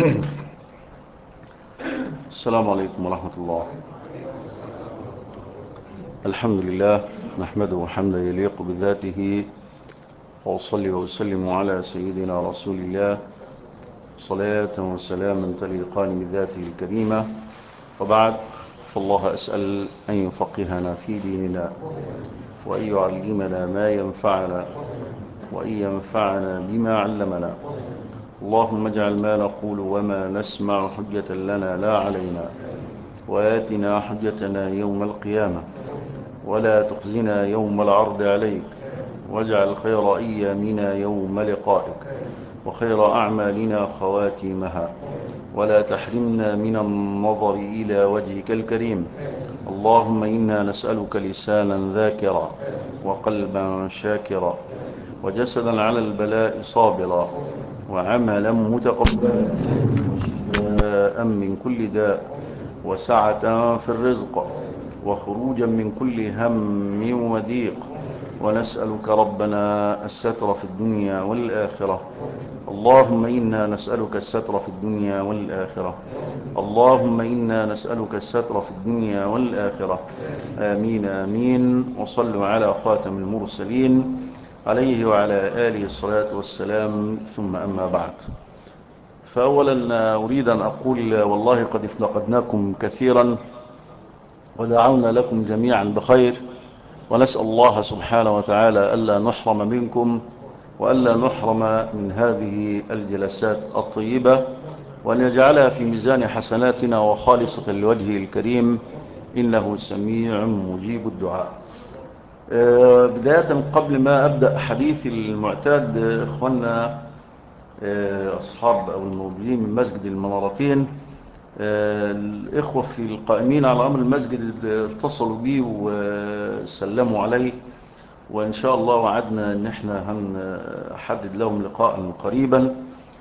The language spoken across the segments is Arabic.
السلام عليكم ورحمة الله. الحمد لله نحمده حمدا يليق بذاته، وأصلي وأسلم على سيدنا رسول الله صلاة وسلاما تليقان بذاته الكريمة، وبعد، فالله أسأل أن يفقهنا في ديننا، وأن يعلمنا ما ينفعنا، وأن ينفعنا بما علمنا. اللهم اجعل ما نقول وما نسمع حجة لنا لا علينا، وآتنا حجتنا يوم القيامة، ولا تخزنا يوم العرض عليك، واجعل خير أيامنا يوم لقائك، وخير أعمالنا خواتيمها، ولا تحرمنا من النظر إلى وجهك الكريم. اللهم إنا نسألك لسانا ذاكرا، وقلبا شاكرا، وجسدا على البلاء صابرا، وعملا متقبلا، وشفاء من كل داء، وسعة في الرزق، وخروجا من كل هم وضيق. ونسألك ربنا الستر في الدنيا والآخرة. اللهم إنا نسألك الستر في الدنيا والآخرة. اللهم إنا نسألك الستر في الدنيا والآخرة. آمين آمين. وصلوا على خاتم المرسلين عليه وعلى آله الصلاة والسلام، ثم أما بعد. فأولا أريد أن أقول والله قد افتقدناكم كثيرا، ودعونا لكم جميعا بخير، ونسأل الله سبحانه وتعالى ألا نحرم منكم، وألا نحرم من هذه الجلسات الطيبة، وأن يجعلها في ميزان حسناتنا وخالصة لوجهه الكريم، إنه سميع مجيب الدعاء. بداية قبل ما أبدأ حديثي المعتاد، إخواننا أصحاب أو الموجودين من مسجد المنارتين، الإخوة في القائمين على أمر المسجد اتصلوا بي وسلموا علي، وإن شاء الله وعدنا أن احنا هنحدد لهم لقاء قريبا،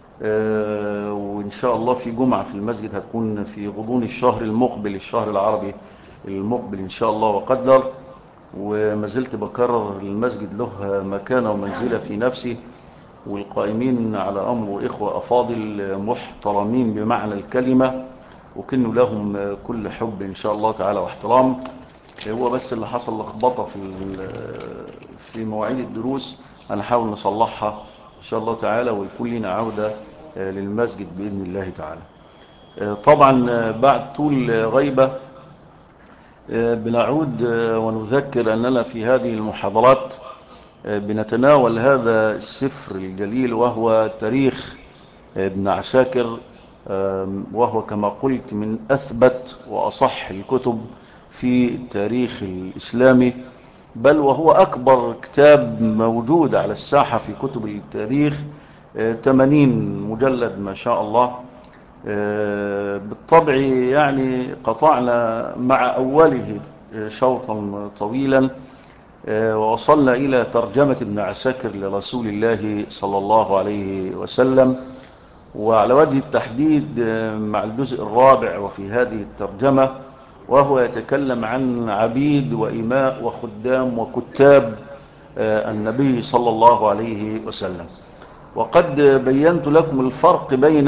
وإن شاء الله في جمعة في المسجد هتكون في غضون الشهر المقبل، الشهر العربي المقبل إن شاء الله وقدر. وما زلت بكرر المسجد له مكانة ومنزلة في نفسي، والقائمين على أمر إخوة أفاضل محترمين بمعنى الكلمة، وكنوا لهم كل حب إن شاء الله تعالى واحترام. هو بس اللي حصل لخبطة في مواعيد الدروس، هنحاول نصلحها إن شاء الله تعالى، ويكون لنا عودة للمسجد بإذن الله تعالى. طبعا بعد طول غيبة بنعود ونذكر أننا في هذه المحاضرات بنتناول هذا السفر الجليل، وهو تاريخ ابن عساكر، وهو كما قلت من أثبت وأصح الكتب في التاريخ الإسلامي، بل وهو أكبر كتاب موجود على الساحة في كتب التاريخ، 80 مجلد ما شاء الله. بالطبع يعني قطعنا مع أوله شوطا طويلا، ووصلنا إلى ترجمة ابن عساكر لرسول الله صلى الله عليه وسلم، وعلى وجه التحديد مع الجزء الرابع وفي هذه الترجمة، وهو يتكلم عن عبيد وإماء وخدام وكتاب النبي صلى الله عليه وسلم. وقد بينت لكم الفرق بين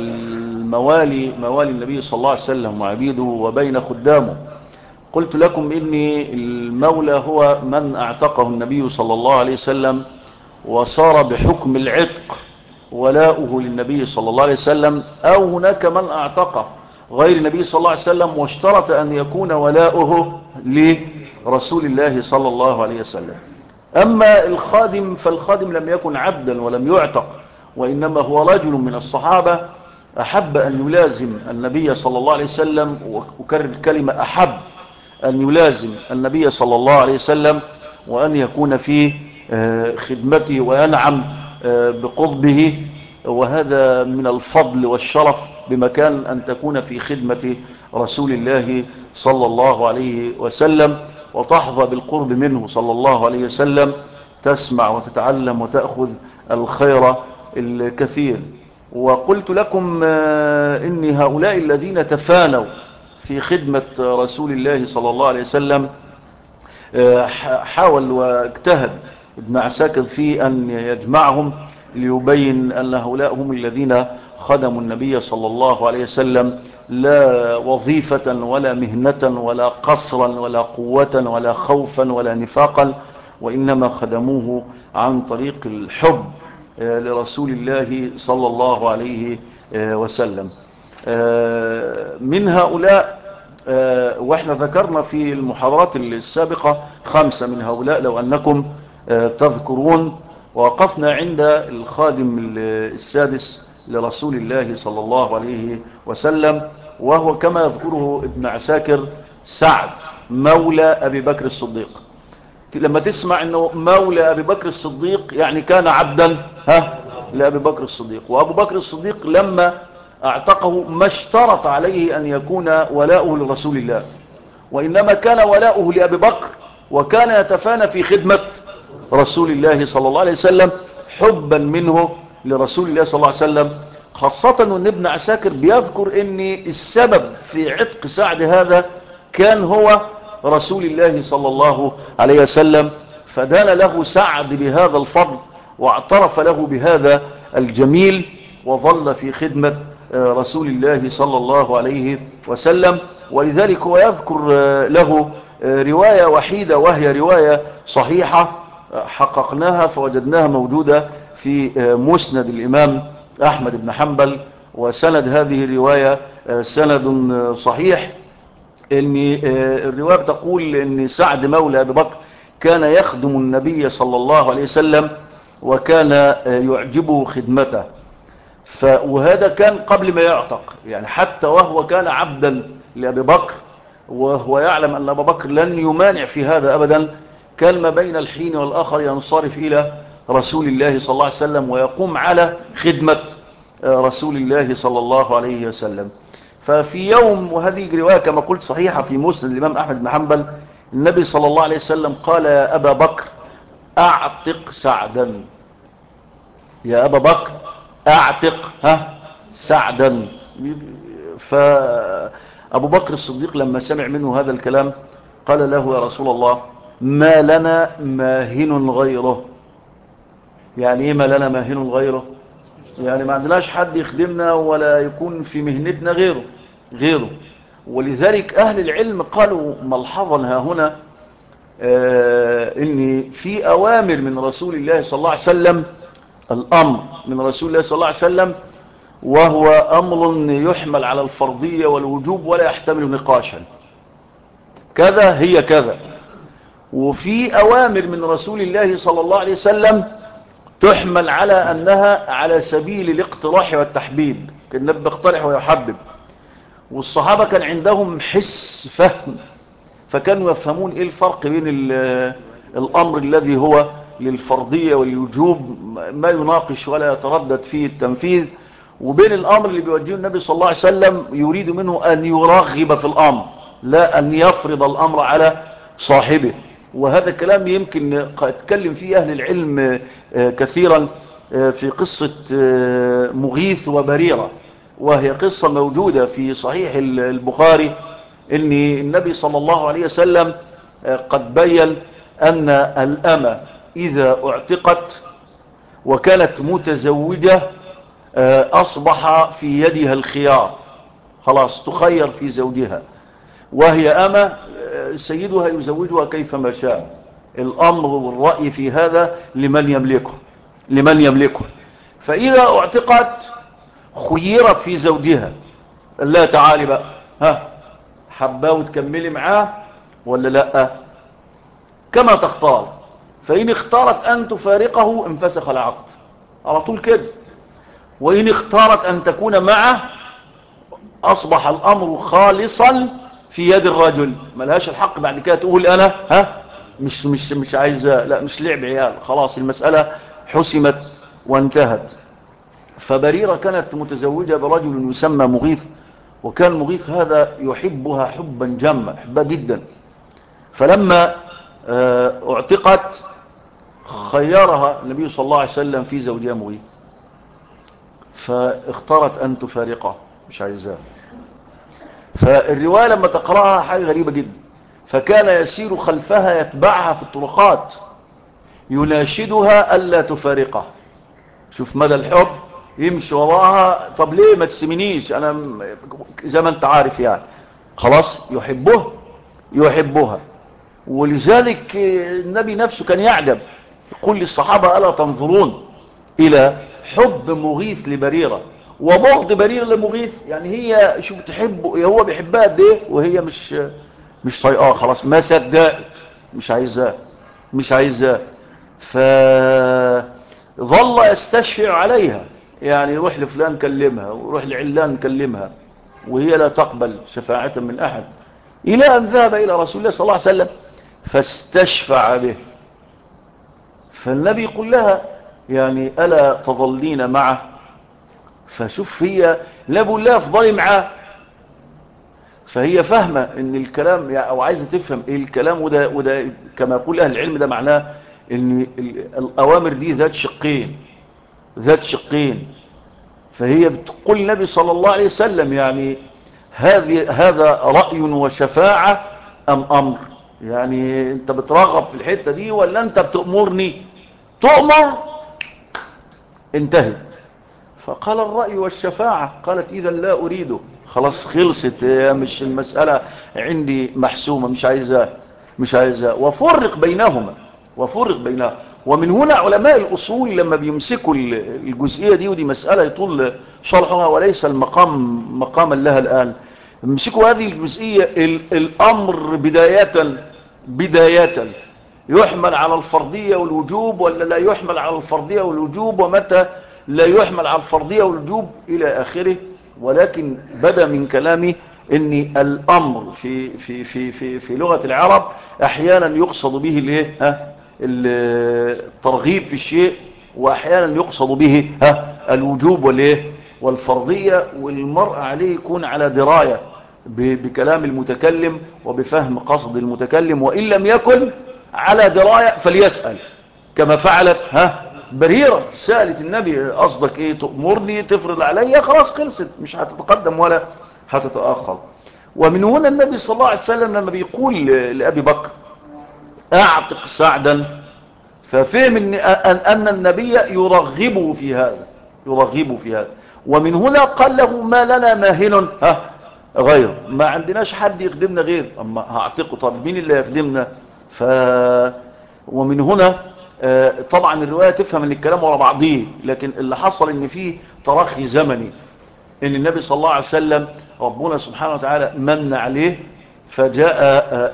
موالي النبي صلى الله عليه وسلم وعبيده وبين خدامه. قلت لكم إن المولى هو من اعتقه النبي صلى الله عليه وسلم، وصار بحكم العتق ولاؤه للنبي صلى الله عليه وسلم، أو هناك من اعتقه غير النبي صلى الله عليه وسلم واشترط أن يكون ولاؤه لرسول الله صلى الله عليه وسلم. أما الخادم فالخادم لم يكن عبدا ولم يعتق، وإنما هو رجل من الصحابة أحب أن يلازم النبي صلى الله عليه وسلم، وأكرر الكلمة أحب أن يلازم النبي صلى الله عليه وسلم، وأن يكون في خدمته وينعم بقضبه، وهذا من الفضل والشرف بمكان أن تكون في خدمة رسول الله صلى الله عليه وسلم، وتحظى بالقرب منه صلى الله عليه وسلم، تسمع وتتعلم وتأخذ الخير الكثير. وقلت لكم إن هؤلاء الذين تفانوا في خدمة رسول الله صلى الله عليه وسلم حاول واجتهد ابن عساكر في أن يجمعهم ليبين أن هؤلاء هم الذين خدموا النبي صلى الله عليه وسلم لا وظيفة ولا مهنة ولا قصرا ولا قوة ولا خوفا ولا نفاقا، وإنما خدموه عن طريق الحب لرسول الله صلى الله عليه وسلم. من هؤلاء واحنا ذكرنا في المحاضرات السابقة 5 من هؤلاء لو أنكم تذكرون، ووقفنا عند الخادم السادس لرسول الله صلى الله عليه وسلم، وهو كما يذكره ابن عساكر سعد مولى أبي بكر الصديق. لما تسمع أنه مولى أبي بكر الصديق يعني كان عبدا لأبي بكر الصديق، وأبو بكر الصديق لما اعتقه ما اشترط عليه أن يكون ولاؤه لرسول الله، وإنما كان ولاؤه لأبي بكر، وكان يتفانى في خدمة رسول الله صلى الله عليه وسلم حبا منه لرسول الله صلى الله عليه وسلم. خاصة أن ابن عساكر بيذكر أن السبب في عتق سعد هذا كان هو رسول الله صلى الله عليه وسلم، فدان له سعد بهذا الفضل واعترف له بهذا الجميل، وظل في خدمة رسول الله صلى الله عليه وسلم. ولذلك هو يذكر له رواية وحيدة، وهي رواية صحيحة حققناها فوجدناها موجودة في مسند الإمام أحمد بن حنبل، وسند هذه الرواية سند صحيح. ان الرواية بتقول ان سعد مولى أبي بكر كان يخدم النبي صلى الله عليه وسلم، وكان يعجبه خدمته. وهذا كان قبل ما يعتق، يعني حتى وهو كان عبدا لأبي بكر وهو يعلم أن أبا بكر لن يمانع في هذا أبدا، كان ما بين الحين والآخر ينصرف إلى رسول الله صلى الله عليه وسلم ويقوم على خدمة رسول الله صلى الله عليه وسلم. ففي يوم، وهذه رواية كما قلت صحيحة في مسند الإمام أحمد بن حنبل، النبي صلى الله عليه وسلم قال يا أبا بكر أعتق سعدا، يا أبا بكر أعتق سعدا. فأبو بكر الصديق لما سمع منه هذا الكلام قال له يا رسول الله ما لنا ماهن غيره. يعني ايه ما لنا ماهن غيره؟ يعني ما عندناش حد يخدمنا ولا يكون في مهنتنا غيره. ولذلك أهل العلم قالوا ملحظا ها هنا ان في أوامر من رسول الله صلى الله عليه وسلم، الأمر من رسول الله صلى الله عليه وسلم وهو أمر يحمل على الفرضية والوجوب ولا يحتمل نقاشا، كذا هي كذا. وفي أوامر من رسول الله صلى الله عليه وسلم تحمل على أنها على سبيل الاقتراح والتحبيب، كان النبي يقترح ويحبب، والصحابة كان عندهم حس فهم، فكانوا يفهمون ايه الفرق بين الأمر الذي هو للفرضية والوجوب ما يناقش ولا يتردد فيه التنفيذ، وبين الأمر اللي بيوجهه النبي صلى الله عليه وسلم يريد منه أن يرغب في الأمر لا أن يفرض الأمر على صاحبه. وهذا الكلام يمكن اتكلم فيه أهل العلم كثيرا في قصة مغيث وبريرة، وهي قصة موجودة في صحيح البخاري، ان النبي صلى الله عليه وسلم قد بين أن الأمة إذا اعتقت وكانت متزوجة أصبح في يدها الخيار، خلاص تخير في زوجها، وهي أمة سيدها يزوجها كيفما شاء، الأمر والرأي في هذا لمن يملكه. فإذا اعتقت خيرت في زوجها، قال لا تعالي بقى حباه وتكملي معاه ولا لا، كما تختار. فإن اختارت أن تفارقه انفسخ العقد على طول كده، وإن اختارت أن تكون معه أصبح الأمر خالصا في يد الرجل، ملهاش الحق بعد كده تقول أنا مش عايزة، لا مش لعب عيال، خلاص المسألة حسمت وانتهت. فبريرة كانت متزوجة برجل يسمى مغيث، وكان مغيث هذا يحبها حبا جما، يحبها جدا. فلما اعتقت خيرها النبي صلى الله عليه وسلم في زوجها مغيث، فاختارت أن تفارقه مش عايزاه. فالرواية لما تقرأها حاجة غريبة جدا، فكان يسير خلفها يتبعها في الطرقات يناشدها ألا تفارقه، شوف مدى الحب، يمشي وراها. طب ليه ما تسمنيش انا زي ما انت عارف يعني. خلاص يحبها. ولذلك النبي نفسه كان يعجب، يقول للصحابة ألا تنظرون إلى حب مغيث لبريرة وبغض بريرة لمغيث؟ يعني هي شوف تحبه، هو بيحبها قد ايه وهي مش طايقاه، خلاص ما صدقت، مش عايزاه. فظل يستشفع عليها، يعني يروح لفلان كلمها ويروح لعلان كلمها وهي لا تقبل شفاعة من أحد، إلى أن ذهب إلى رسول الله صلى الله عليه وسلم فاستشفع به. فالنبي يقول لها يعني ألا تظلين معه؟ فشوف هي لا بقول لها افضلي معاه، فهي فاهمة ان الكلام يعني او عايزة تفهم ايه الكلام. وده كما يقول اهل العلم ده معناه ان الاوامر دي ذات شقين. فهي بتقول النبي صلى الله عليه وسلم يعني هذا رأي وشفاعة ام امر؟ يعني انت بترغب في الحتة دي ولا انت بتأمرني؟ تؤمر انتهت. فقال الرأي والشفاعة. قالت إذا لا أريده، خلاص خلصت، مش المسألة عندي محسومة، مش عايزاه. وفرق بينهما. ومن هنا علماء الأصول لما بيمسكوا الجزئية دي، ودي مسألة يطول شرحها وليس المقام مقاما لها الآن، يمسكوا هذه الجزئية الأمر بداية يحمل على الفرضية والوجوب ولا لا يحمل على الفرضية والوجوب، ومتى لا يحمل على الفرضية والوجوب إلى آخره. ولكن بدأ من كلامي ان الأمر في لغة العرب أحيانا يقصد به الترغيب في الشيء، وأحيانا يقصد به الوجوب والفرضية. والمرء عليه يكون على دراية بكلام المتكلم وبفهم قصد المتكلم، وإن لم يكن على دراية فليسأل، كما فعلت بريرة سألت النبي قصدك ايه؟ تأمرني تفرض عليا؟ خلاص خلصت، مش هتتقدم ولا هتتأخر. ومن هنا النبي صلى الله عليه وسلم لما بيقول لأبي بكر اعتق سعدا، ففهم أن النبي يرغبه في هذا. ومن هنا قال له ما لنا ماهن غير، ما عندناش حد يخدمنا غير، اما هعتقه طب مين اللي يخدمنا؟ ومن هنا طبعا الرواية تفهم ان الكلام ورا بعضيه، لكن اللي حصل ان فيه تراخي زمني، ان النبي صلى الله عليه وسلم ربنا سبحانه وتعالى من عليه فجاء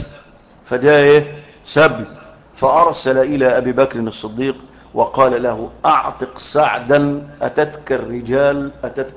سبي، فأرسل إلى أبي بكر الصديق وقال له أعتق سعدا أتتك الرجال.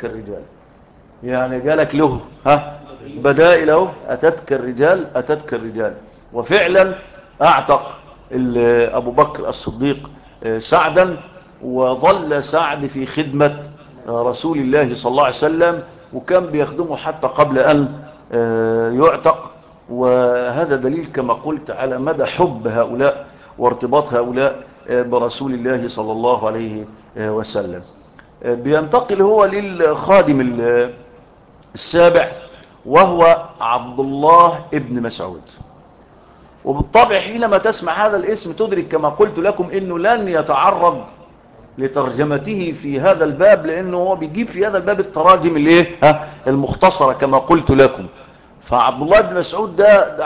يعني جالك له بدائل اهو، أتتك الرجال. وفعلا أعتق أبو بكر الصديق سعدا، وظل سعد في خدمة رسول الله صلى الله عليه وسلم، وكان بيخدمه حتى قبل أن يعتق. وهذا دليل كما قلت على مدى حب هؤلاء وارتباط هؤلاء برسول الله صلى الله عليه وسلم. بينتقل هو للخادم السابع، وهو عبد الله ابن مسعود. وبالطبع حينما تسمع هذا الاسم تدرك كما قلت لكم انه لن يتعرض لترجمته في هذا الباب، لانه هو بيجيب في هذا الباب التراجم المختصرة كما قلت لكم. فعبد الله بن مسعود ده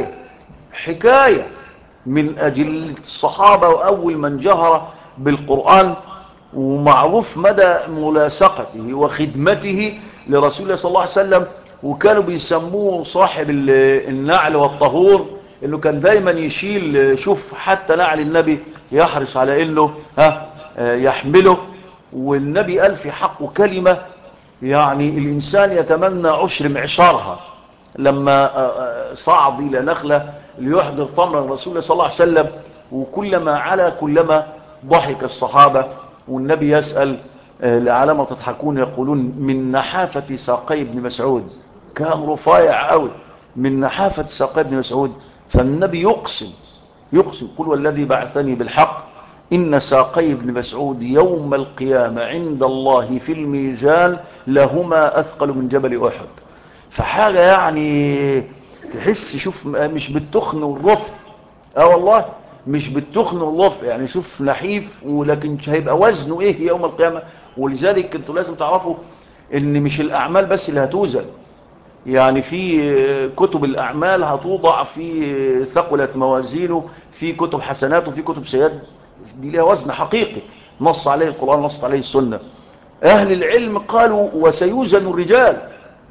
حكاية من أجل الصحابة، وأول من جهر بالقرآن، ومعروف مدى ملاصقته وخدمته لرسول الله صلى الله عليه وسلم. وكانوا بيسموه صاحب النعل والطهور، انه كان دايما يشيل، شوف حتى نعل النبي يحرص على انه يحمله. والنبي قال في حقه كلمة يعني الإنسان يتمنى عشر معشارها، لما صعد إلى نخلة ليحضر تمر الرسول صلى الله عليه وسلم، وكلما علا كلما ضحك الصحابة. والنبي يسأل لعلما تضحكون؟ يقولون من نحافة ساقي ابن مسعود، كان رفيع قوي من نحافة ساقي ابن مسعود. فالنبي يقسم قل والذي بعثني بالحق إن ساقي ابن مسعود يوم القيامة عند الله في الميزان لهما أثقل من جبل أحد. فحاجة يعني تحس، شوف مش بالتخن والرفع، والله مش بالتخن والرفع، يعني شوف نحيف ولكن هيبقى وزنه ايه يوم القيامة. ولذلك انتوا لازم تعرفوا ان مش الاعمال بس اللي هتوزن. يعني في كتب الاعمال هتوضع في ثقلت موازينه، في كتب حسنات وفي كتب سيئات، دي لها وزن حقيقي نص عليه القرآن نص عليه السنة. اهل العلم قالوا وسيوزن الرجال.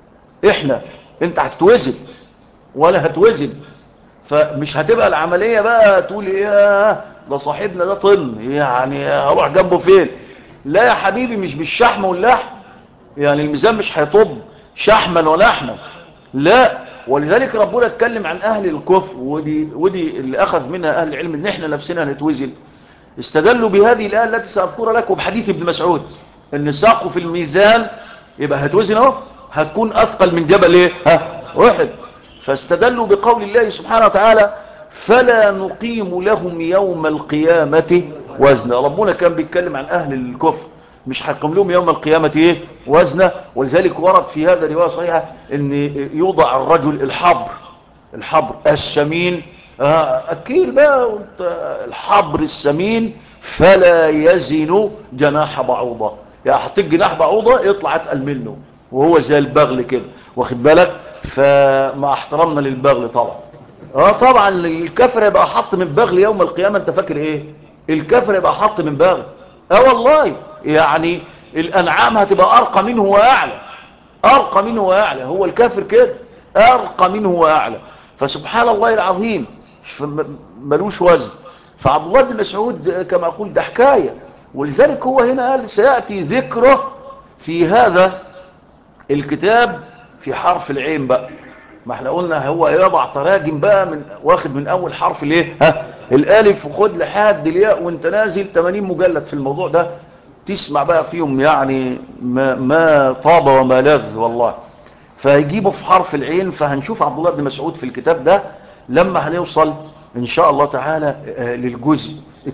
انت هتتوزن ولا هتوزن؟ فمش هتبقى العملية بقى تقول ايه ده صاحبنا ده طن يعني هروح جنبه فين. لا يا حبيبي، مش بالشحم واللحم، يعني الميزان مش هيطب شحما ولحما، لا. ولذلك ربنا اتكلم عن اهل الكفر، ودي اللي اخذ منها اهل العلم ان احنا نفسنا هنتوزن. استدلوا بهذه الآية التي سأذكرها لكم بحديث ابن مسعود ان ساقه في الميزان يبقى هتوزن اهو، هتكون اثقل من جبل ايه واحد. فاستدلوا بقول الله سبحانه وتعالى فلا نقيم لهم يوم القيامة وزنا. ربنا كان بيتكلم عن اهل الكفر، مش هيقيم لهم يوم القيامة وزنا. ولذلك ورد في هذا رواية صحيحة ان يوضع الرجل الحبر السمين، اكيل بقى الحبر السمين فلا يزن جناح بعوضة، يعني حطيت جناح بعوضة يطلع اتقل منه وهو زي البغل كده، واخد بالك؟ فمع احترامنا للبغل طبعا، طبعا الكافر يبقى حط من بغل يوم القيامة. انت فاكر ايه الكافر يبقى حط من بغل؟ والله يعني الانعام هتبقى ارقى منه واعلى، ارقى منه واعلى. هو الكافر كده ارقى منه واعلى. فسبحان الله العظيم ملوش وزن. فعبد الله بن مسعود كما اقول ده حكايه. ولذلك هو هنا قال سياتي ذكره في هذا الكتاب في حرف العين بقى. ما احنا قلنا هو يضع تراجم بقى واخد من اول حرف الايه الالف وخد لحد الياء، وانت نازل 80 مجلد في الموضوع ده تسمع بقى فيهم يعني ما طاب وما لذ والله. فهيجيبوا في حرف العين. فهنشوف عبد الله بن مسعود في الكتاب ده لما هنوصل ان شاء الله تعالى للجزء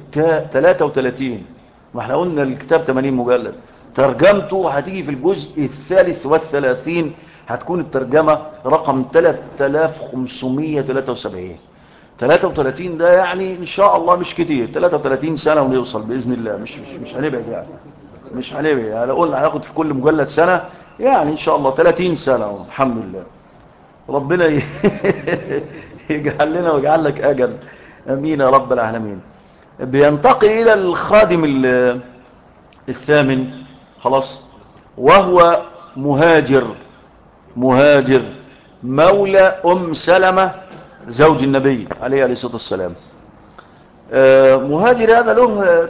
33. ما احنا قلنا الكتاب 80 مجلد، ترجمته هتيجي في الجزء 33 هتكون الترجمة رقم 3573. 33 ده يعني ان شاء الله مش كتير، 33 سنة ونوصل بإذن الله. مش هنبعد يعني، مش هنبعد يعني. لو قلنا هناخد في كل مجلد سنة يعني ان شاء الله 30 سنة الحمد لله. ربنا يجعل لنا ويجعل لك اجل، امين يا رب العالمين. بينتقل الى الخادم الثامن خلاص، وهو مهاجر مولى ام سلمة زوج النبي عليه الصلاة والسلام. مهاجر هذا له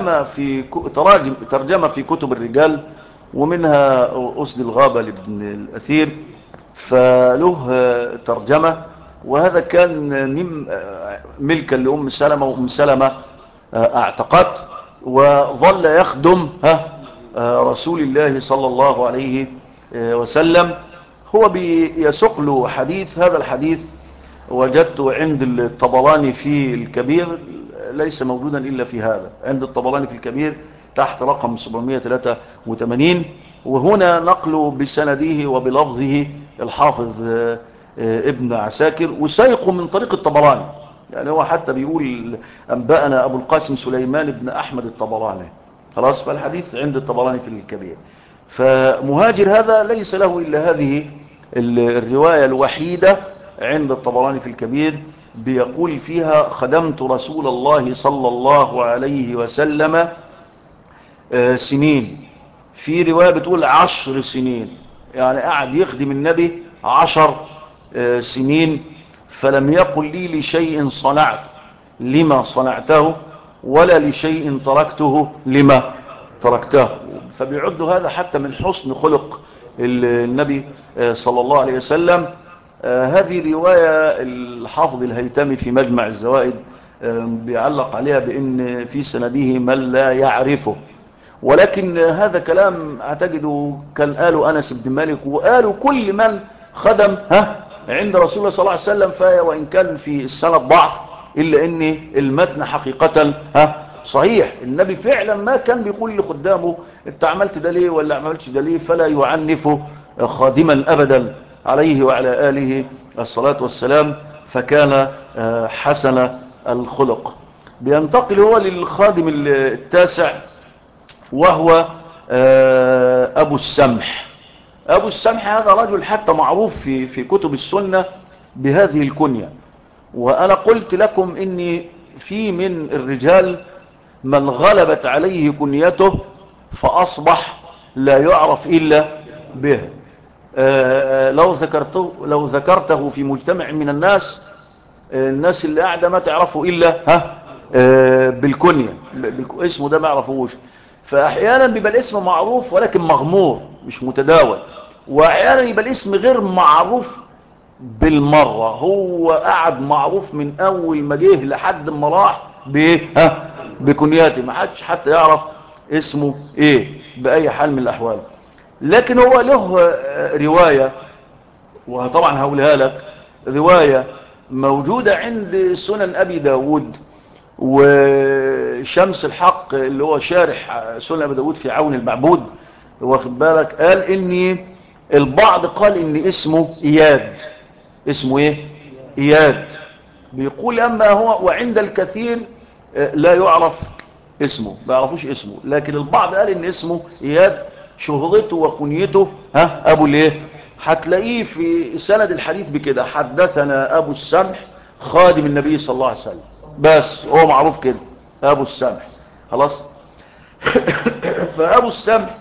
ترجمة في كتب الرجال، ومنها أسد الغابة لابن الأثير، فله ترجمة. وهذا كان ملكا لأم سلمة، وأم سلمة اعتقت وظل يخدم رسول الله صلى الله عليه وسلم. هو بيسق له حديث. هذا الحديث وجدته عند الطبراني في الكبير، ليس موجودا إلا في هذا، عند الطبراني في الكبير تحت رقم 783. وهنا نقل بسنده وبلفظه الحافظ ابن عساكر، وسيقه من طريق الطبراني. يعني هو حتى بيقول أنبأنا أبو القاسم سليمان بن أحمد الطبراني خلاص. فالحديث عند الطبراني في الكبير. فمهاجر هذا ليس له إلا هذه الرواية الوحيدة عند الطبراني في الكبير، بيقول فيها خدمت رسول الله صلى الله عليه وسلم سنين. في رواية بتقول 10 سنين، يعني قاعد يخدم النبي 10 سنين. فلم يقل لي لشيء صنعت لما صنعته، ولا لشيء تركته لما تركته. فبيعد هذا حتى من حسن خلق النبي صلى الله عليه وسلم. هذه رواية الحافظ الهيتمي في مجمع الزوائد بيعلق عليها بأن في سنده من لا يعرفه، ولكن هذا كلام اعتقد كان قاله أنس بن مالك، وقالوا كل من خدم عند رسول الله صلى الله عليه وسلم. وإن كان في السنة ضعف إلا أن المتن حقيقة صحيح. النبي فعلا ما كان بيقول لخدامه انت عملت ده ليه ولا عملتش ده ليه، فلا يعنف خادما أبدا عليه وعلى آله الصلاة والسلام. فكان حسن الخلق. بينتقل هو للخادم التاسع، وهو أبو السمح. أبو السمح هذا رجل حتى معروف في كتب السنة بهذه الكنية. وأنا قلت لكم إني في من الرجال من غلبت عليه كنيته فأصبح لا يعرف إلا به. لو ذكرته في مجتمع من الناس اللي قاعدة ما تعرفه إلا بالكنية، اسمه ده ما يعرفوش. فأحيانا بيبقى الاسم معروف ولكن مغمور مش متداول، وأحيانا يبقى الاسم غير معروف بالمرة، هو قاعد معروف من أول ما جه لحد ما راح بكنياته، ما حدش حتى يعرف اسمه ايه بأي حال من الأحوال. لكن هو له رواية، وطبعا هقولها لك، رواية موجودة عند سنن أبي داود، وشمس الحق اللي هو شارح سنن أبي داود في عون المعبود واخد بالك، قال إني البعض قال إن اسمه إياد. اسمه ايه؟ إياد. بيقول أما هو وعند الكثير لا يعرف اسمه، ما يعرفوش اسمه، لكن البعض قال إن اسمه إياد، شهرته وكنيته أبو الايه. هتلاقيه في سند الحديث بكده: حدثنا أبو السمح خادم النبي صلى الله عليه وسلم، بس هو معروف كده أبو السمح خلاص. فأبو السمح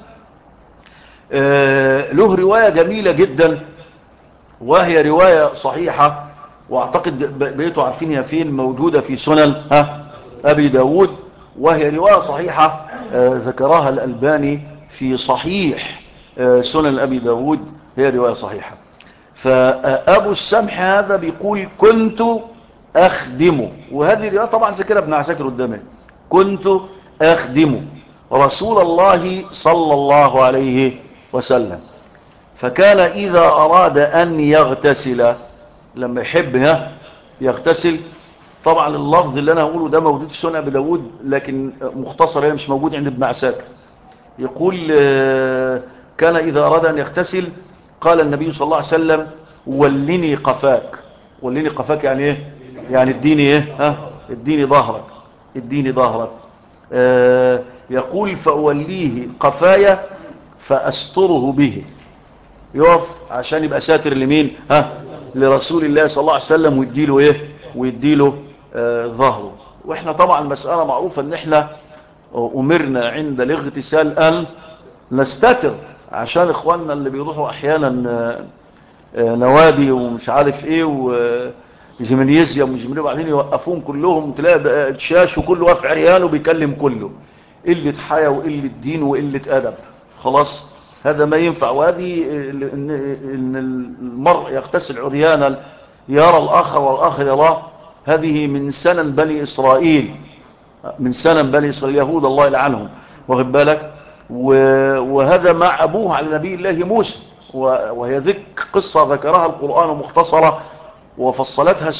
له رواية جميلة جدا، وهي رواية صحيحة، واعتقد بقيتوا عارفين هي فين، موجودة في سنن أبي داود، وهي رواية صحيحة ذكرها الألباني في صحيح سنن أبي داود، هي رواية صحيحة. فأبو السمح هذا بيقول كنت أخدمه، وهذه الرواية طبعا ذكرها ابن عساكر قدامه، كنت أخدمه رسول الله صلى الله عليه وسلم، فكان إذا أراد أن يغتسل، لما يحب يغتسل، طبعا اللفظ اللي أنا أقوله ده موجود في سنن أبي داود لكن مختصر، يعني مش موجود عند ابن عساكر. يقول كان إذا أراد أن يغتسل قال النبي صلى الله عليه وسلم ولني قفاك. ولني قفاك يعني إيه؟ يعني اديني إيه؟ اديني ظهرك، اديني ظهرك. يقول فأوليه قفايا فأستره به، يقف عشان يبقى ساتر لمين؟ لرسول الله صلى الله عليه وسلم، ويديله ايه؟ ويديله ظهره. واحنا طبعا مسألة معروفة ان احنا امرنا عند الاغتسال ان نستتر، عشان اخواننا اللي بيروحوا احيانا نوادي ومش عارف ايه وجيمنيزيا ومجمنيه، وبعدين يوقفون كلهم تلاقي الشاش وكله واقف عريان وبيكلم كله، قلة حياة وقلة دين وقلة ادب. خلاص هذا ما ينفع. وهذه ان المرء يغتسل عريانا يرى الاخر والاخر يراه، هذه من سنن بني اسرائيل، من سنن بني اسرائيل يهود الله يلعنهم واخد بالك. وهذا مع ابوه على نبي الله موسى، وهي ذك قصة ذكرها القرآن مختصرة وفصلتها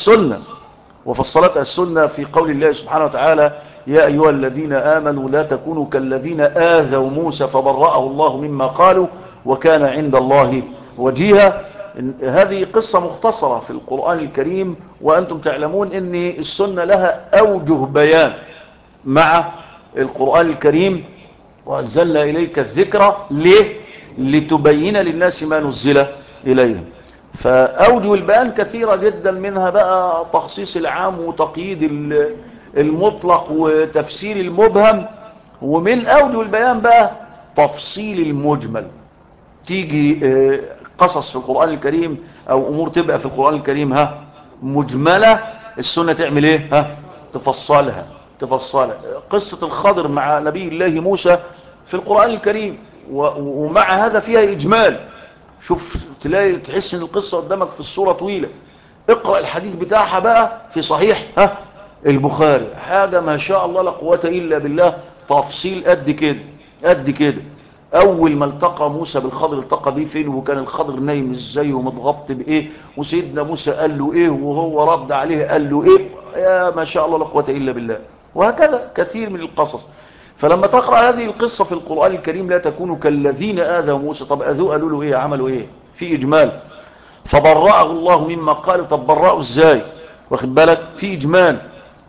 السنة في قول الله سبحانه وتعالى يا أيها الذين آمنوا لا تكونوا كالذين آذوا موسى فبرأه الله مما قالوا وكان عند الله وجيها. هذه قصة مختصرة في القرآن الكريم، وأنتم تعلمون أن السنة لها أوجه بيان مع القرآن الكريم، وأنزلنا إليك الذكرى لتبين للناس ما نزل إليهم. فأوجه البيان كثيرة جدا، منها بقى تخصيص العام وتقييد المطلق وتفسير المبهم، ومن أوجه البيان بقى تفصيل المجمل. تيجي قصص في القرآن الكريم أو أمور تبقى في القرآن الكريم مجملة، السنة تعمل ايه؟ تفصلها. قصة الخضر مع نبي الله موسى في القرآن الكريم، ومع هذا فيها إجمال. شوف تلاقي تحس ان القصة قدامك في الصورة طويلة، اقرأ الحديث بتاعها بقى في صحيح البخاري، حاجة ما شاء الله لا قوة إلا بالله، تفصيل قد كده. أول ما التقى موسى بالخضر التقى بيه فين، وكان الخضر نايم ازاي ومتغطي بإيه، وسيدنا موسى قال له إيه وهو رد عليه قال له إيه، يا ما شاء الله لا قوة إلا بالله. وهكذا كثير من القصص. فلما تقرأ هذه القصة في القرآن الكريم لا تكونوا كالذين آذوا موسى، طب أذوا قالوا له إيه، عملوا إيه، في إجمال. فبرأه الله مما قال، طب برأه إزاي، واخد بالك، في إجمال.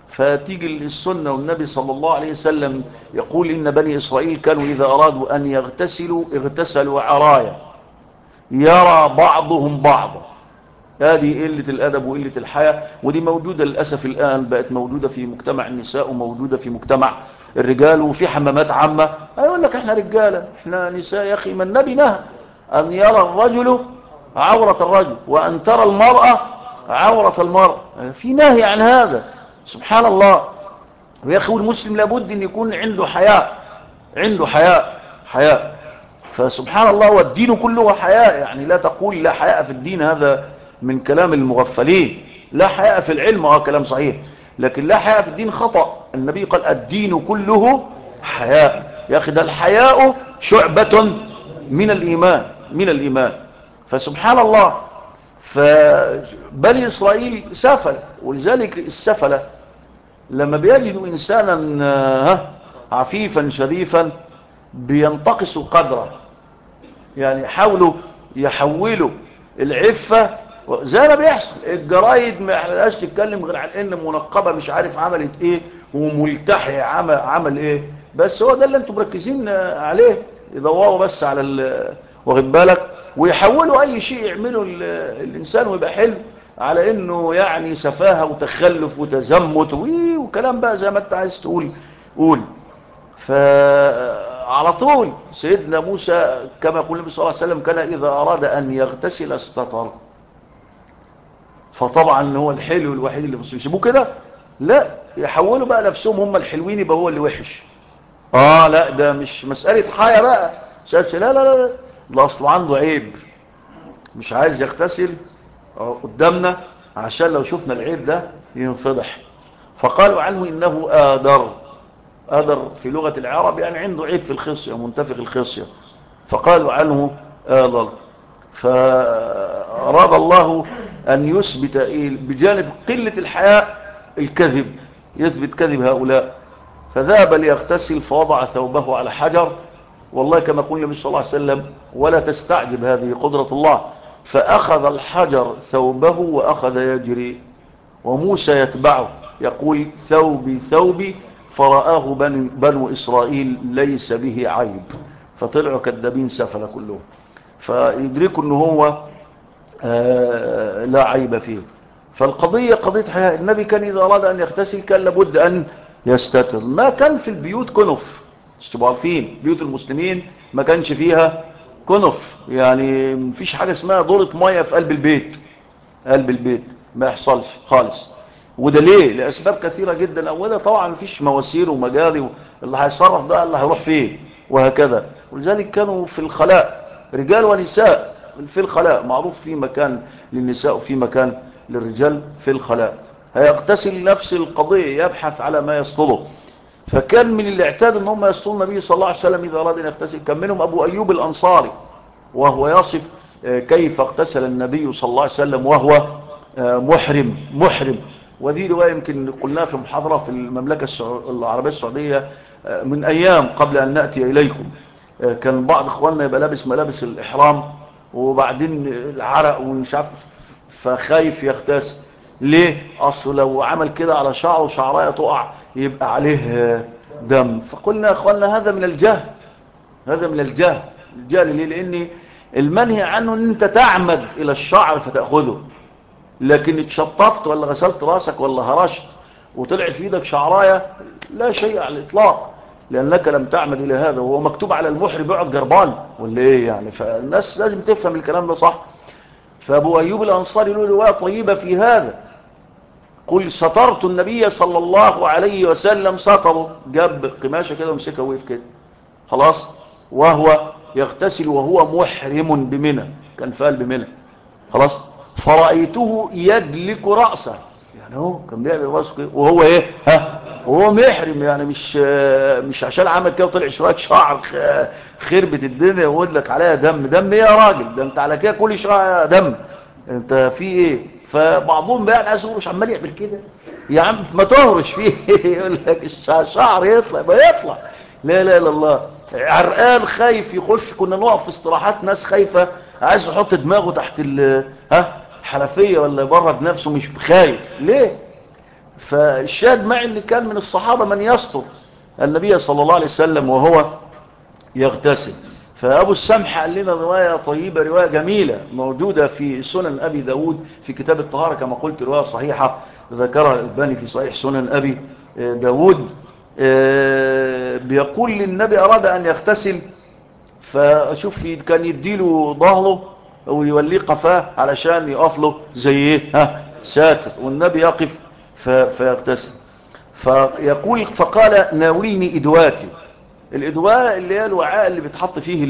فتيجي السنة والنبي صلى الله عليه وسلم يقول إن بني إسرائيل كانوا إذا أرادوا أن يغتسلوا اغتسلوا عرايا يرى بعضهم بعضا. هذه قلة الأدب وقلة الحياة، ودي موجودة للأسف الآن، بقت موجودة في مجتمع النساء وموجودة في مجتمع الرجال، وفي حمامات عامة يقول لك احنا رجالة احنا نساء. يا أخي ما النبي نهى أن يرى الرجل عورة الرجل وأن ترى المرأة عورة المرأة، في نهي عن هذا. سبحان الله. ويا أخي المسلم لابد أن يكون عنده حياء، عنده حياء. فسبحان الله، والدين كله حياء. يعني لا تقول لا حياء في الدين، هذا من كلام المغفلين. لا حياء في العلم، كلام صحيح، لكن لا حياء في الدين خطأ. النبي قال الدين كله حياء. يا أخي ده الحياء شعبة من الإيمان. فسبحان الله، فبني إسرائيل سفلة، ولذلك السفلة لما بيجدوا إنسانا عفيفا شريفا بينتقصوا قدره، يعني يحولوا العفة زي ما بيحصل. الجرايد ما يحلقاش تتكلم غير عن ان منقبة مش عارف عملت ايه وملتحي عمل ايه، بس هو ده اللي انتم مركزين عليه. يدوروا بس على واخد بالك، ويحولوا اي شيء يعمله الانسان ويبقى حلو على انه يعني سفاهة وتخلف وتزمت وكلام بقى زي ما انت عايز قول. فعلى طول سيدنا موسى كما يقول النبي صلى الله عليه وسلم كان إذا أراد أن يغتسل استطر. فطبعا هو الحلو الوحيد اللي يسيبوه كده؟ لا، يحولوا بقى نفسهم هم الحلوين يبقى هو اللي وحش. لا ده مش مسألة حياة بقى، لا ده أصل عنده عيب مش عايز يغتسل قدامنا عشان لو شفنا العيب ده ينفضح. فقالوا عنه إنه آدر في لغة العرب يعني عنده عيب في الخصية، منتفخ الخصية، فقالوا عنه آدر. فأراد الله أن يثبت بجانب قلة الحياء الكذب، يثبت كذب هؤلاء. فذهب ليغتسل فوضع ثوبه على حجر، والله كما قلنا النبي صلى الله عليه وسلم ولا تستعجب هذه قدرة الله، فأخذ الحجر ثوبه وأخذ يجري وموسى يتبعه يقول ثوبي فرآه بنو إسرائيل ليس به عيب، فطلعوا كذابين سفلة كلهم، فيدركوا أنه هو لا عيب فيه. فالقضية قضية حياة. النبي كان إذا أراد أن يغتسل كان لابد أن يستتر. ما كان في البيوت كنف، تبقوا عارفين بيوت المسلمين ما كانش فيها كنف، يعني مفيش حاجة اسمها دورة مية في قلب البيت ما يحصلش خالص. وده ليه؟ لأسباب كثيرة جدا. أولا طبعا مفيش مواسير ومجاري، اللي هيصرف ده اللي هيروح فيه وهكذا. ولذلك كانوا في الخلاء رجال ونساء، في الخلاء معروف في مكان للنساء وفي مكان للرجال في الخلاء. هيغتسل نفس القضية، يبحث على ما يسطله. فكان من الاعتاد ان هم يسطلوا النبي صلى الله عليه وسلم إذا أراد أن يغتسل. كان منهم أبو أيوب الأنصاري وهو يصف كيف اغتسل النبي صلى الله عليه وسلم وهو محرم. وذي رواية يمكن قلناها في محاضرة في المملكة العربية السعودية من أيام قبل أن نأتي إليكم. كان بعض إخواننا يبقى لابس ملابس الإحرام وبعدين العرق ومش عارف، فخايف يغتسل. ليه؟ أصله لو عمل كده على شعره شعرايه تقع يبقى عليه دم. فقلنا يا إخواننا هذا من الجهل. ليه؟ لأن المنهي عنه ان انت تعمد الى الشعر فتأخذه، لكن اتشطفت ولا غسلت راسك ولا هرشت وطلعت في ايدك شعرايه لا شيء على الاطلاق، لانك لم تعمد الى هذا. وهو مكتوب على المحرم بيقعد جربان ولا ايه يعني؟ فالناس لازم تفهم الكلام ده صح. فابو ايوب الانصاري له روايه طيبه في هذا، قل سترت النبي صلى الله عليه وسلم ستره، جاب قماشه كده ومسكها وقف كده خلاص، وهو يغتسل وهو محرم بمنى، كان في قلب منى خلاص. فرأيته يدلك رأسه، يعني هو كان بيعمل رأسه كده وهو ايه وهو محرم، يعني مش عشان عمل كده وطلع شويه شعر خربت الدنيا ويقول لك عليها دم ايه يا راجل؟ ده انت على كده كل شويه دم، انت في ايه؟ فبعضهم بقى عايز يقول مش عمال يعمل كده يا عم ما تهرش فيه يقول لك الشعر يطلع لا لا لا الله، عرقان خايف يخش. كنا نقف في استراحات ناس خايفة عايز يحط دماغه تحت حنفية ولا يبرد نفسه مش خايف. ليه؟ فالشاهد مع ان كان من الصحابة من يستر النبي صلى الله عليه وسلم وهو يغتسل. فأبو السمح قال لنا رواية طيبة، رواية جميلة موجودة في سنن أبي داود في كتاب الطهارة كما قلت، رواية صحيحة ذكرها الألباني في صحيح سنن أبي داود. بيقول للنبي أراد أن يغتسل، فشوف كان يديله ظهره ويوليه قفاه علشان يقف له زي ايه ساتر، والنبي يقف فيغتسل. فيقول فقال ناولني إدواتي. الإدواء اللي هي الوعاء اللي بتحط فيه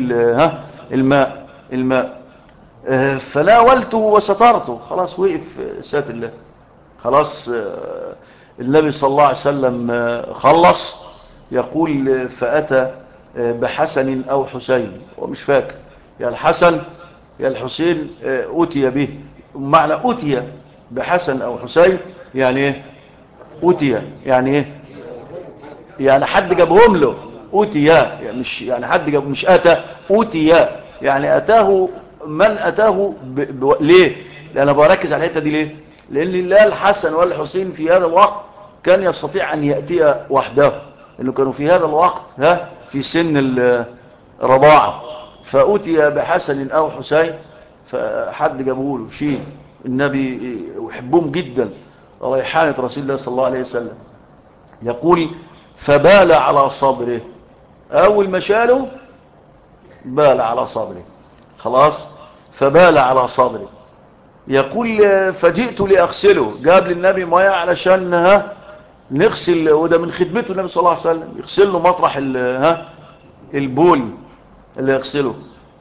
الماء. فناولته وسترته، خلاص وقف ساتر الله. خلاص النبي صلى الله عليه وسلم خلص. يقول فأتى بحسن أو حسين، ومش فاكر يا الحسن يا الحسين أتي به. معنى أتي بحسن أو حسين يعني ايه؟ أتي يعني ايه؟ يعني حد جابهم له. أتي يعني مش يعني حد جاب، مش أتى، أتي يعني أتاه من أتاه ليه؟ لأن أنا بركز على الحتة دي ليه؟ لأن لا الحسن ولا الحسين في هذا الوقت كان يستطيع أن يأتي وحده، إنه كانوا في هذا الوقت في سن الرضاعة. فأتي بحسن أو حسين، فحد جابه له شيء. النبي يحبهم جدا، ريحانة رسول الله صلى الله عليه وسلم. يقول فبال على صدره، أول ما شاله بال على صدره، خلاص فبال على صدره. يقول فجئت لأغسله، جاب للنبي مياه علشان نغسل، وده من خدمته النبي صلى الله عليه وسلم، يغسل له مطرح البول اللي يغسله.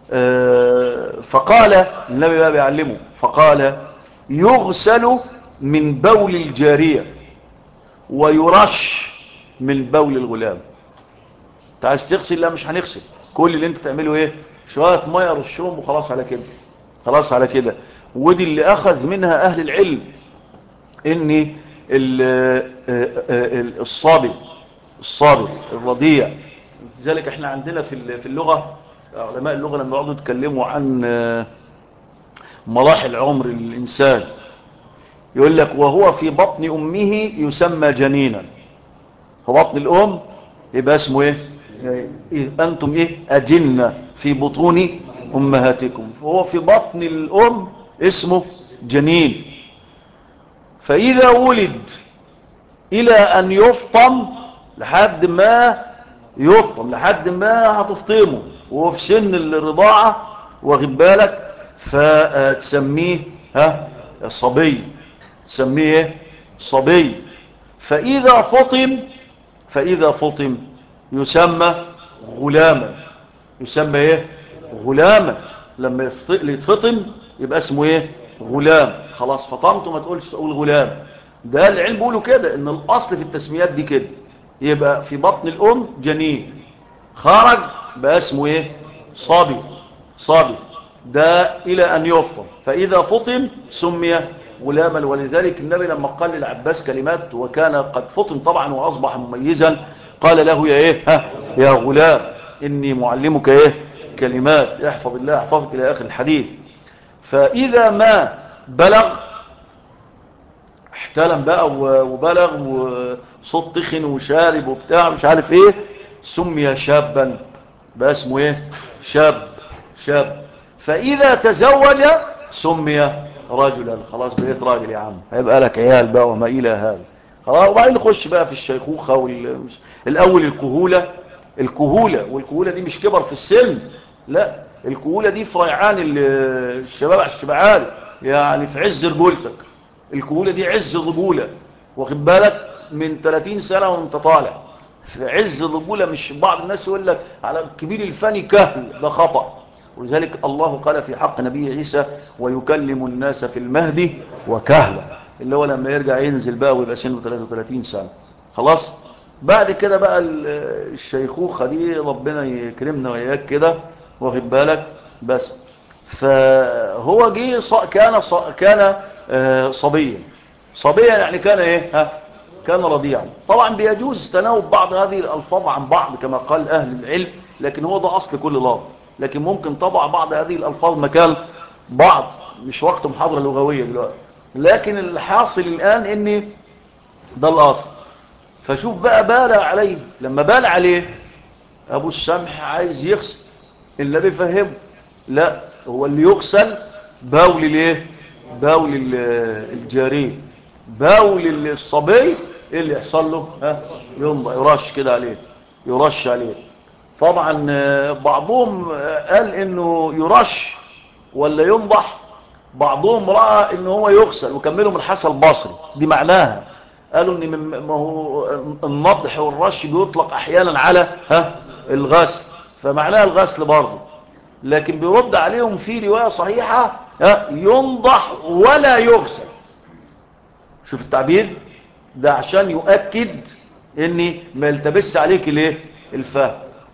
فقال النبي بقى بيعلمه، فقال يغسل من بول الجارية ويرش من بول الغلام. انت عايز تغسل؟ لا مش هنغسل، كل اللي انت تعمله ايه؟ شويه ميه رشهم وخلاص على كده، خلاص على كده. ودي اللي اخذ منها اهل العلم ان الصابي الرضيع. لذلك احنا عندنا في اللغه، علماء اللغه لما يقعدوا يتكلموا عن مراحل عمر الانسان يقول لك وهو في بطن امه يسمى جنينا. في بطن الام يبقى اسمه ايه؟ أنتم إيه؟ أجنة في بطون أمهاتكم. فهو في بطن الأم اسمه جنين. فإذا ولد إلى أن يفطم، لحد ما يفطم، لحد ما هتفطمه وهو في سن الرضاعة، واخد بالك، فتسميه صبي، تسميه ايه؟ صبي. فإذا فطم يسمى غلاما. يسمى ايه؟ غلاما. لما يتفطم يبقى اسمه ايه؟ غلام. خلاص فطمته ما تقولش تقول غلام. ده العلم بيقولوا كده، ان الاصل في التسميات دي كده. يبقى في بطن الام جنين، خرج بقى اسمه ايه؟ صبي. ده الى ان يفطم. فاذا فطم سمي غلاما. ولذلك النبي لما قال للعباس كلمات وكان قد فطم طبعا واصبح مميزا، قال له يا ايه؟ يا غلام اني معلمك ايه؟ كلمات احفظ الله احفظك الى اخر الحديث. فاذا ما بلغ، احتلم بقى وبلغ وصوت تخن وشارب وبتاع مش عارف ايه، سمي شابا. بقى اسمه ايه؟ شاب. فاذا تزوج سمي رجلا. خلاص بقيت راجل يا عم، هيبقى لك عيال بقى وما الى هذا. خلاص. وبعدين نخش بقى في الشيخوخه الاول الكهوله. والكهوله دي مش كبر في السن، لا، الكهوله دي في ريعان الشباب على الشبعال، يعني في عز رجولتك. الكهوله دي عز الرجوله، واخد بالك، من 30 سنه وانت طالع في عز الرجوله. مش بعض الناس يقول لك على كبير الفني كهل، ده خطأ. ولذلك الله قال في حق نبي عيسى ويكلم الناس في المهد وكهلا، اللي هو لما يرجع ينزل بقى ويبقى سنه 33 سنة. خلاص. بعد كده بقى الشيخوخة دي ربنا يكرمنا وإياك كده، واخد بالك. بس فهو جه كان صبيا يعني كان ايه؟ كان رضيعا. طبعا بيجوز تناوب بعض هذه الألفاظ عن بعض كما قال أهل العلم، لكن هو ده أصل كل لفظ. لكن ممكن طبع بعض هذه الألفاظ مكان بعض، مش وقت محاضرة لغوية دلوقتي. لكن الحاصل الآن ان ده الأصل. فشوف بقى بال عليه، لما بال عليه أبو السمح عايز يغسل، اللي بيفهمه لا، هو اللي يغسل بول الايه؟ بول الجارية، بول الصبي. ايه اللي يحصل له؟ ينضح، يرش كده عليه، يرش عليه. طبعا بعضهم قال انه يرش ولا ينضح، بعضهم رأى انه هو يغسل، وكملوا من الحسن البصري دي معناها. قالوا ان ما هو النضح والرش بيطلق احيانا على الغسل، فمعناها الغسل برضه. لكن بيرد عليهم في رواية صحيحة ينضح ولا يغسل. شوف التعبير ده عشان يؤكد ان ما يلتبس عليك الايه؟ الفهم.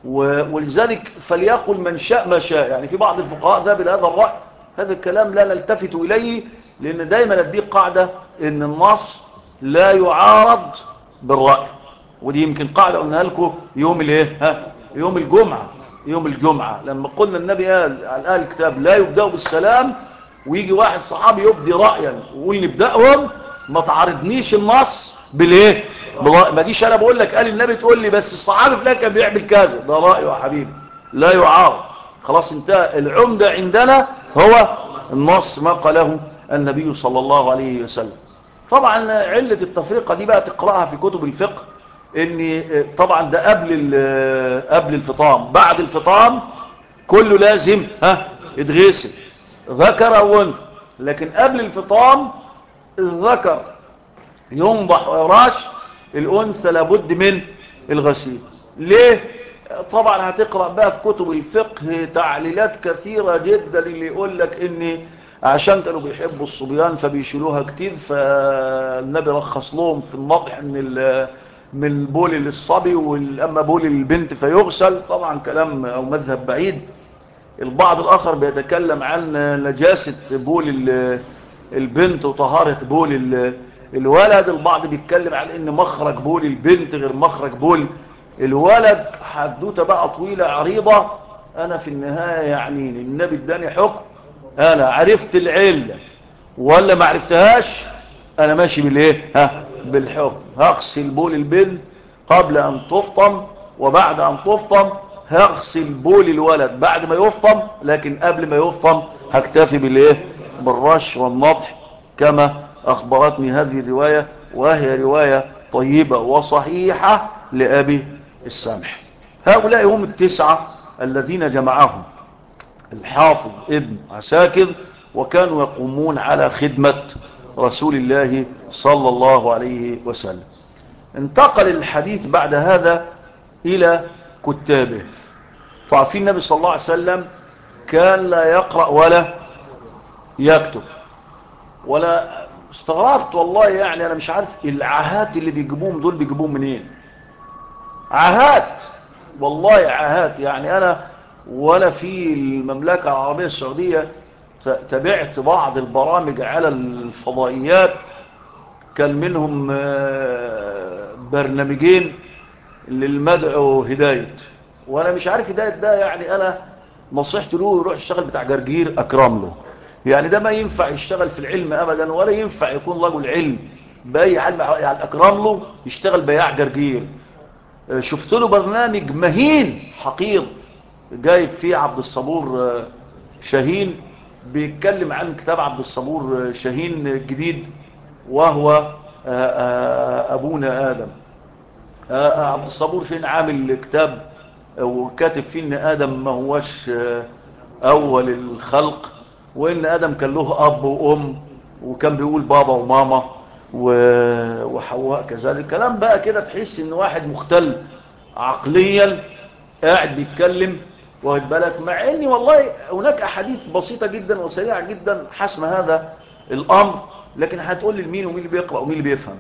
ولذلك فليقل من شاء ما شاء. يعني في بعض الفقهاء ذهب الى هذا الرأي، هذا الكلام لا نلتفت اليه، لان دايما اديك قاعدة ان النص لا يعارض بالرأي. ودي يمكن قاعدة قلناها لكم يوم الايه؟ يوم الجمعة. يوم الجمعة لما قلنا النبي قال على اهل الكتاب لا يبدأوا بالسلام، ويجي واحد صحابي يبدي رأيا ويقول نبدأهم، ما تعارضنيش النص بالايه؟ ما جيش انا بقول لك قال النبي تقول لي بس الصحابي فلان كان بيعمل كذا، ده رأيه يا حبيبي لا يعارض. خلاص انتهى. العمدة عندنا هو النص ما قاله النبي صلى الله عليه وسلم. طبعا علة التفرقة دي بقى تقرأها في كتب الفقه، ان طبعا ده قبل الفطام. بعد الفطام كله لازم يتغسل ذكر او انثى. لكن قبل الفطام الذكر ينضح ويراش، الانثى لابد من الغسيل. ليه؟ طبعا هتقرأ بقى في كتب الفقه تعليلات كثيرة جدا، اللي يقول لك ان عشان كانوا بيحبوا الصبيان فبيشيلوها كتير، فالنبي رخص لهم في النضح من البول للصبي، واما بول البنت فيغسل. طبعا كلام او مذهب بعيد. البعض الاخر بيتكلم عن نجاسة بول البنت وطهارة بول الولد. البعض بيتكلم عن ان مخرج بول البنت غير مخرج بول الولد. حدوته بقى طويلة عريضة. انا في النهاية يعني النبي اداني حكم، انا عرفت العلة ولا ما عرفتهاش، انا ماشي بالايه؟ بالحكم. هغسل بول البنت قبل ان تفطم، وبعد ان تفطم هغسل بول الولد بعد ما يفطم، لكن قبل ما يفطم هكتفي بالايه؟ بالرش والنضح، كما اخبرتني هذه الرواية، وهي رواية طيبة وصحيحة لأبي السمح. هؤلاء هم التسعة الذين جمعهم الحافظ ابن عساكر، وكانوا يقومون على خدمة رسول الله صلى الله عليه وسلم. انتقل الحديث بعد هذا إلى كتابه. فعارفين النبي صلى الله عليه وسلم كان لا يقرأ ولا يكتب. ولا استغربت والله، يعني أنا مش عارف العاهات اللي بيجيبوهم دول بيجيبوهم منين. عاهات والله، عاهات. يعني أنا ولا في المملكة العربية السعودية تابعت بعض البرامج على الفضائيات، كان منهم برنامجين للمدعو هداية، وانا مش عارف هداية ده. يعني انا نصيحت له يروح يشتغل بتاع جرجير اكرم له. يعني ده ما ينفع يشتغل في العلم ابدا، ولا ينفع يكون رجل علم باي حال. يعني اكرم له يشتغل بياع جرجير. شفت له برنامج مهين حقير جايب فيه عبد الصبور شاهين، بيتكلم عن كتاب عبد الصبور شاهين الجديد، وهو أبونا آدم. عبد الصبور فين عامل كتاب وكاتب فيه ان آدم ما هوش أول الخلق، وإن آدم كان له أب وأم، وكان بيقول بابا وماما وحواء كذلك. كلام بقى كده تحس ان واحد مختل عقليا قاعد بيتكلم، واخد بالك. مع اني والله هناك احاديث بسيطة جدا وسريعة جدا حسم هذا الامر، لكن هتقول لي مين ومين اللي بيقرأ ومين اللي بيفهم.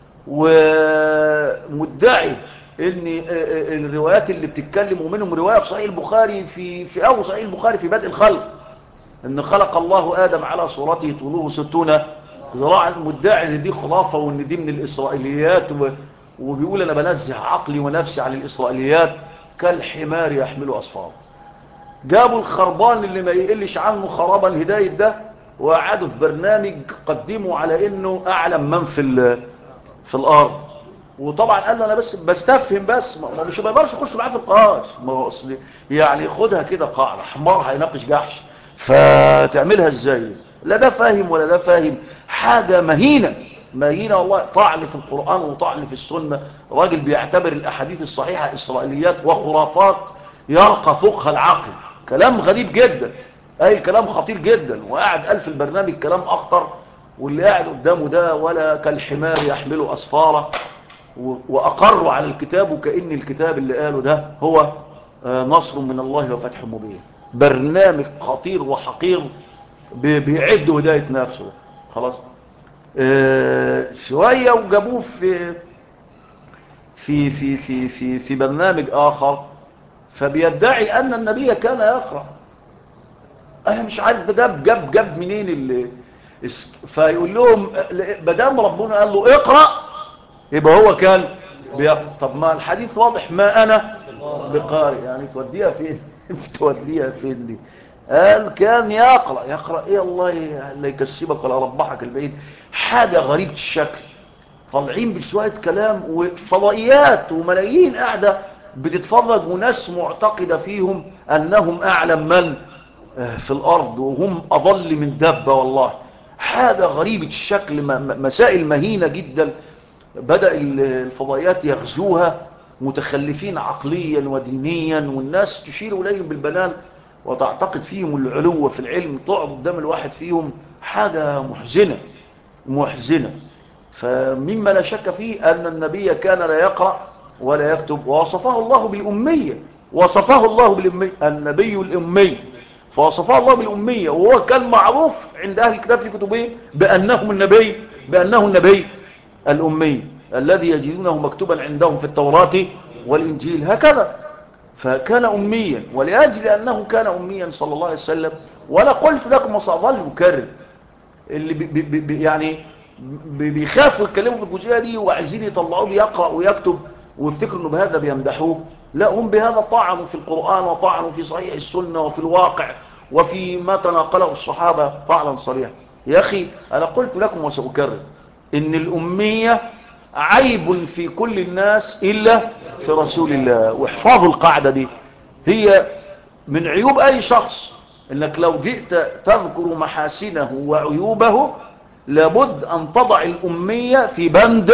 ومدعي ان الروايات اللي بتتكلم، ومنهم رواية في صحيح البخاري في اول صحيح البخاري في بدء الخلق، ان خلق الله ادم على صورته طوله 60 ذراعا. مدعي ان دي خرافة وان دي من الاسرائيليات، وبيقول انا بنزه عقلي ونفسي عن الاسرائيليات، كالحمار يحمل اصفاره. جابوا الخربان اللي ما يقلش عنه خرابا الهداية ده، وقعدوا في برنامج قدموا على انه اعلم من في الارض. وطبعا قال له انا بس بستفهم بس، ما مش بيقدرش يخش معاه في القاش، ما هو اصل يعني خدها كده قاعده، حمار هيناقش جحش، فتعملها ازاي؟ لا ده فاهم ولا ده فاهم. حاجه مهينه مهينه والله، طعن في القران وطعن في السنه. راجل بيعتبر الاحاديث الصحيحه اسرائيليات وخرافات يرقى فوقها العقل. كلام غريب جدا، اي كلام خطير جدا، وقاعد قال في البرنامج كلام اخطر، واللي قاعد قدامه ده ولا كالحمار يحمله اسفاره، وأقروا على الكتاب وكأن الكتاب اللي قاله ده هو نصر من الله وفتح مبين. برنامج خطير وحقير بيعد هداية نفسه. خلاص. شوية وجابوه في برنامج آخر، فبيدعي أن النبي كان يقرأ. أنا مش عارف ده جاب منين فيقول لهم بدام ربنا قال له اقرأ يبقى هو كان طب ما الحديث واضح، ما انا بقارئ، يعني توديها فين؟ توديها فين دي؟ قال كان يقرأ ايه؟ الله لا يكسبك ولا ربحك البعيد. حاجة غريبة الشكل، طالعين بشوية كلام وفضائيات وملايين قاعدة بتتفرج، وناس معتقدة فيهم انهم اعلم من في الارض وهم اضل من دابة. والله حاجة غريبة الشكل، مسائل مهينة جدا. بدأ الفضائيات يغزوها، متخلفين عقليا ودينيا، والناس تشير إليهم بالبنان وتعتقد فيهم العلو في العلم. تقعد قدام الواحد فيهم حاجة محزنة. فمما لا شك فيه أن النبي كان لا يقرأ ولا يكتب، ووصفه الله بالأمية. وصفه الله بالأمية، النبي الأمي، فوصفه الله بالأمية، وهو كان معروف عند أهل الكتاب في كتبهم بأنه النبي الأمي الذي يجدونه مكتوبا عندهم في التوراة والإنجيل هكذا. فكان أميا، ولأجل أنه كان أميا صلى الله عليه وسلم. وأنا قلت لكم وسأظل مكرر، اللي يعني بيخافوا يتكلموا في الجزئية دي وعايزين يطلعوه بيقرأ ويكتب ويفتكروا انه بهذا بيمدحوه. لا، هم بهذا طعنوا في القرآن وطعنوا في صحيح السنة وفي الواقع وفي ما تناقله الصحابة طعنا صريحا. يا أخي أنا قلت لكم وسأكرر إن الأمية عيب في كل الناس إلا في رسول الله. واحفظوا القاعدة دي، هي من عيوب أي شخص، إنك لو جئت تذكر محاسنه وعيوبه لابد أن تضع الأمية في بند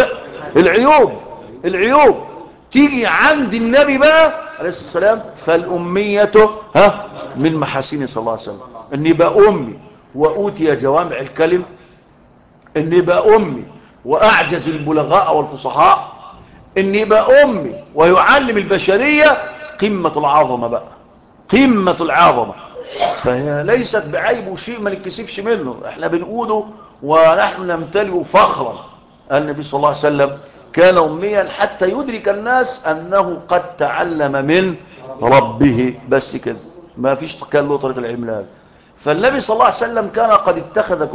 العيوب. تيجي عند النبي بقى عليه الصلاة والسلام فالأمية من محاسنه صلى الله عليه وسلم. إن يبقى أمي وأوتي جوامع الكلم، إن يبقى أمي وأعجز البلغاء والفصحاء، إن يبقى أمي ويعلم البشرية، قمة العظمة بقى، قمة العظمة. فهي ليست بعيب وشيء ما نتكسفش منه، احنا بنقوله ونحن نمتلئ فخرا. النبي صلى الله عليه وسلم كان أميا حتى يدرك الناس أنه قد تعلم من ربه، بس كده، ما فيش كان له طريق العلم هذا. فالنبي صلى الله عليه وسلم كان قد اتخذ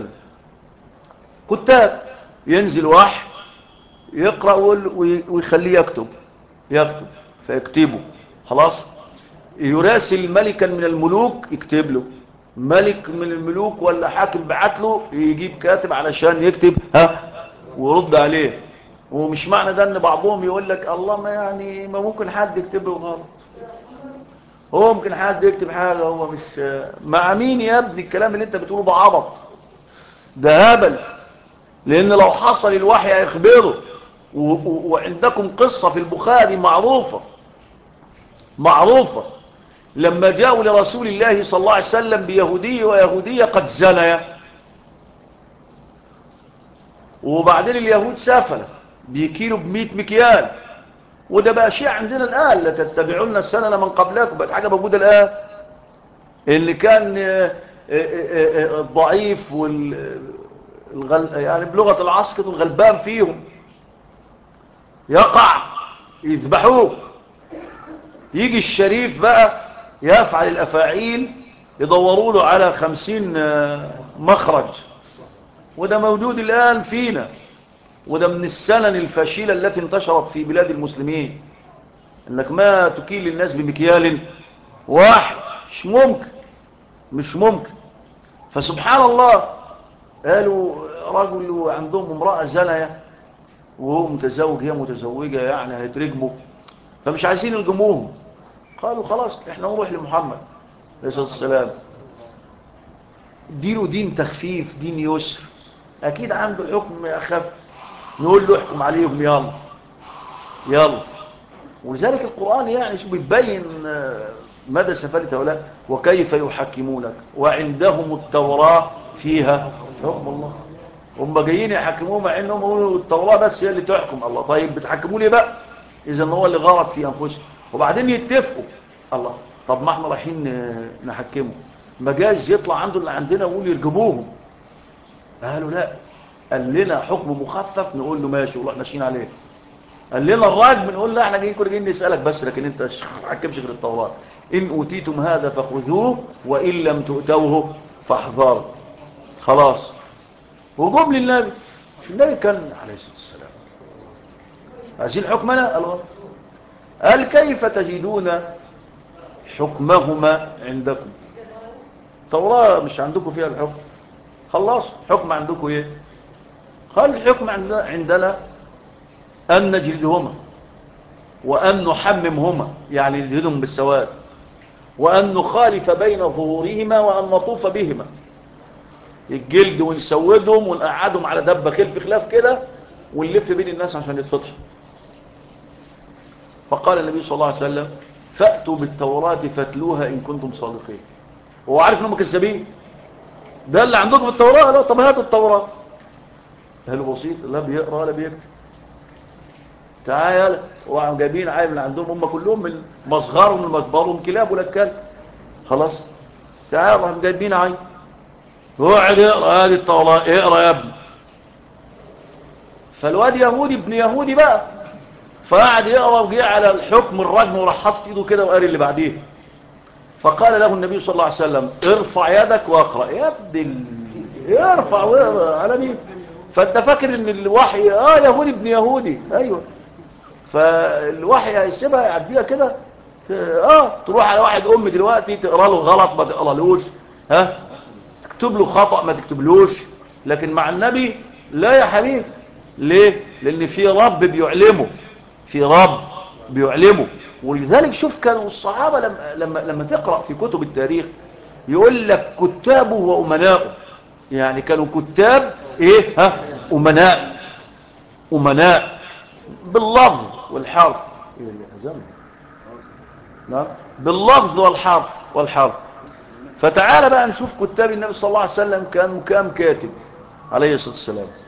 كتاب ينزل واحد يقرأ ويخليه يكتب فيكتبه. خلاص. يراسل ملكا من الملوك يكتب له، ملك من الملوك ولا حاكم بعت له يجيب كاتب علشان يكتب ويرد عليه. ومش معنى ده ان بعضهم يقول لك الله ما ممكن حد يكتب له غلط، هو ممكن حد يكتب حاجة هو مش مع مين يا ابني؟ الكلام اللي انت بتقوله ده عبط، ده هبل. لان لو حصل الوحي هيخبره. وعندكم قصة في البخاري معروفة لما جاءوا لرسول الله صلى الله عليه وسلم بيهودي ويهودية قد زنيا، وبعدين اليهود سافلة بيكيلوا ب100 مكيال. وده بقى شيء عندنا الآن، لا تتبعون السنن من قبلكم، بقت حاجة موجودة الآن. اللي كان الضعيف يعني بلغة العصر كده الغلبان فيهم يقع يذبحوه. يجي الشريف بقى يفعل الأفاعيل يدوروا له على 50 مخرج. وده موجود الآن فينا، وده من السنن الفاشلة التي انتشرت في بلاد المسلمين، انك ما تكيل الناس بمكيال واحد. مش ممكن. فسبحان الله، قالوا رجل عندهم امرأة زنية وهو متزوج هي متزوجة، يعني هيترجموا، فمش عايزين يرجموهم. قالوا خلاص احنا نروح لمحمد عليه الصلاة والسلام، دينه دين تخفيف، دين يسر، اكيد عنده الحكم اخف، نقول له احكم عليهم يلا يلا. ولذلك القرآن يعني شو بيبين مدى سفالة هؤلاء. وكيف يحكمونك وعندهم التوراة فيها حكم الله. هم جايين يحكموه مع انهم يقولوا التوراة بس هي اللي تحكم. الله، طيب بتحكموا لي بقى؟ اذا هو اللي غلط في انفسهم. وبعدين يتفقوا. الله، طب ما احنا رايحين نحكمه، ما جايز يطلع عنده اللي عندنا ويقول يرجموهم. قالوا لا، قال لنا حكم مخفف نقول له ماشي والله ماشيين عليه. قال لنا الراجم نقول لا احنا جايين كل جايين نسالك بس، لكن انت ما حكمش غير التوراه. ان اوتيتم هذا فخذوه وان لم تؤتوه فاحذروا. خلاص. وجم للنبي، النبي كان عليه الصلاه والسلام عايزين حكمنا. قال كيف تجدون حكمهما عندكم؟ التوراه مش عندكم فيها الحكم، خلاص حكم عندكم ايه؟ قال الحكم عندنا ان نجلدهما وأن نحممهما، يعني نجلدهم بالسواد، وأن نخالف بين ظهورهما وأن نطوف بهما، الجلد ونسودهم ونقعدهم على دبة خلف خلاف كده ونلف بين الناس عشان يتفتحوا. فقال النبي صلى الله عليه وسلم فأتوا بالتوراة فاتلوها إن كنتم صادقين. هو عارف أنهم كذابين، ده اللي عندكم في التوراة؟ لا، طب هاتوا التوراة. هل بسيط؟ لا بيقرأ ولا بيكتب. تعال وعم جايبين عيب اللي عندهم هم كلهم من مصغرهم لمكبرهم كلاب ولا كلب. خلاص تعال وعم جايبين عيب، وقعد يقرا هذه التوراة، اقرا يا ابني. فالواد يهودي ابن يهودي بقى، فقعد يقرا وجه على الحكم الرجم وراح حاطط ايده كده وقال اللي بعديه. فقال له النبي صلى الله عليه وسلم ارفع يدك واقرا. يا ابن ارفع واقرا على مين؟ فانت فاكر ان الوحي يهودي ابن يهودي؟ ايوه. فالوحي هيسيبها يعديها كده؟ تروح على واحد دلوقتي تقرا له غلط ما تقرالوش، تكتب له خطأ ما تكتبلوش. لكن مع النبي لا يا حبيب. ليه؟ لان في رب بيعلمه، في رب بيعلمه. ولذلك شوف كانوا الصحابة لما تقرأ في كتب التاريخ يقول لك كتابه وأمناؤه، يعني كانوا كتاب أمناء، أمناء باللفظ والحرف. باللفظ والحرف. فتعال بقى نشوف كتاب النبي صلى الله عليه وسلم كانوا كام كاتب عليه الصلاة والسلام.